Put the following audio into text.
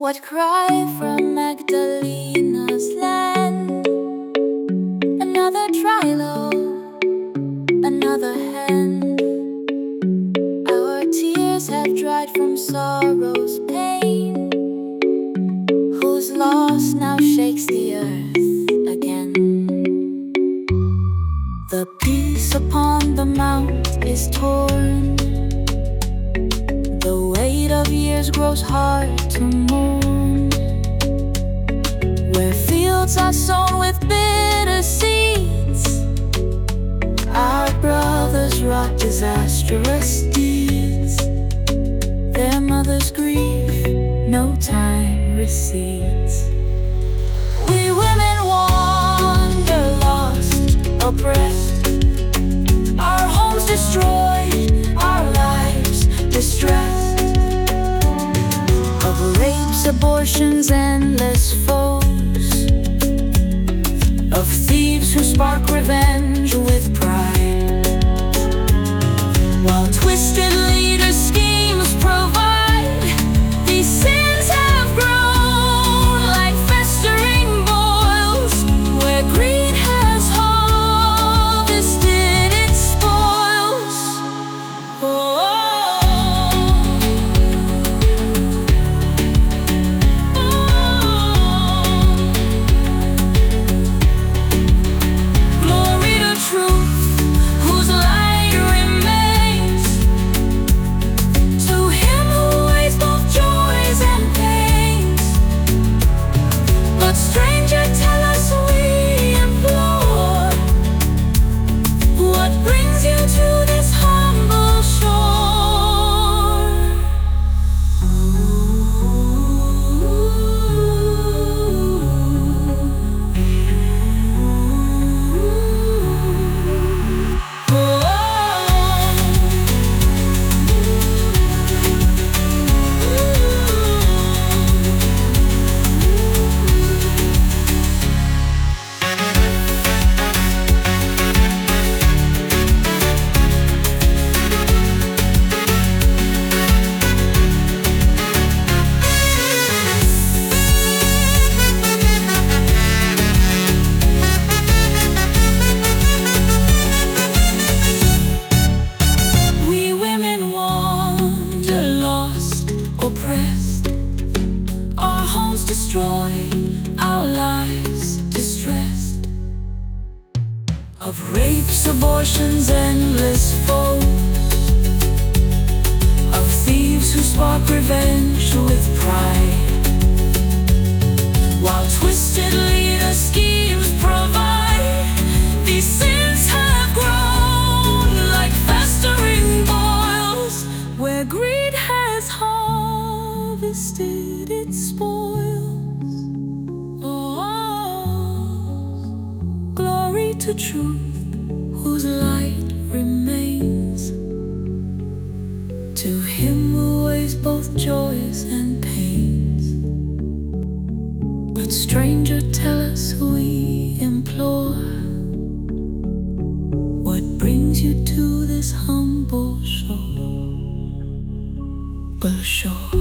What cry from Magdalena's land? Another Trilo, another hand. Our tears have dried from sorrow's pain, whose loss now shakes the earth again. The peace upon the mount is torn, the weight of years grows hard to mourn. Where fields are sown with bitter seeds, our brothers wrought disastrous deeds. Their mothers grieve, no time recedes. We women wander lost, oppressed, our homes destroyed, our lives distressed. Of rapes, abortions, endless foes, of thieves who spark revenge with pride, while twisted leaders' schemes provide. These sins have grown like festering boils, where greed has harvested its spoils. Glory to truth, whose light remains, to Him who weighs both joys and pains. But stranger, tell us, we implore, what brings you to this humble shore? We women wander lost, oppressed, our homes destroyed, our lives distressed. Of rapes, abortions, endless foes, of thieves who spark revenge with pride, while twisted leaders' schemes provide. These sins have grown like festering boils, where greed has harvested its spoils. Glory to truth, whose light remains, to Him who weighs both joys and pains. But stranger, tell us, we implore, what brings you to this humble shore? Shore.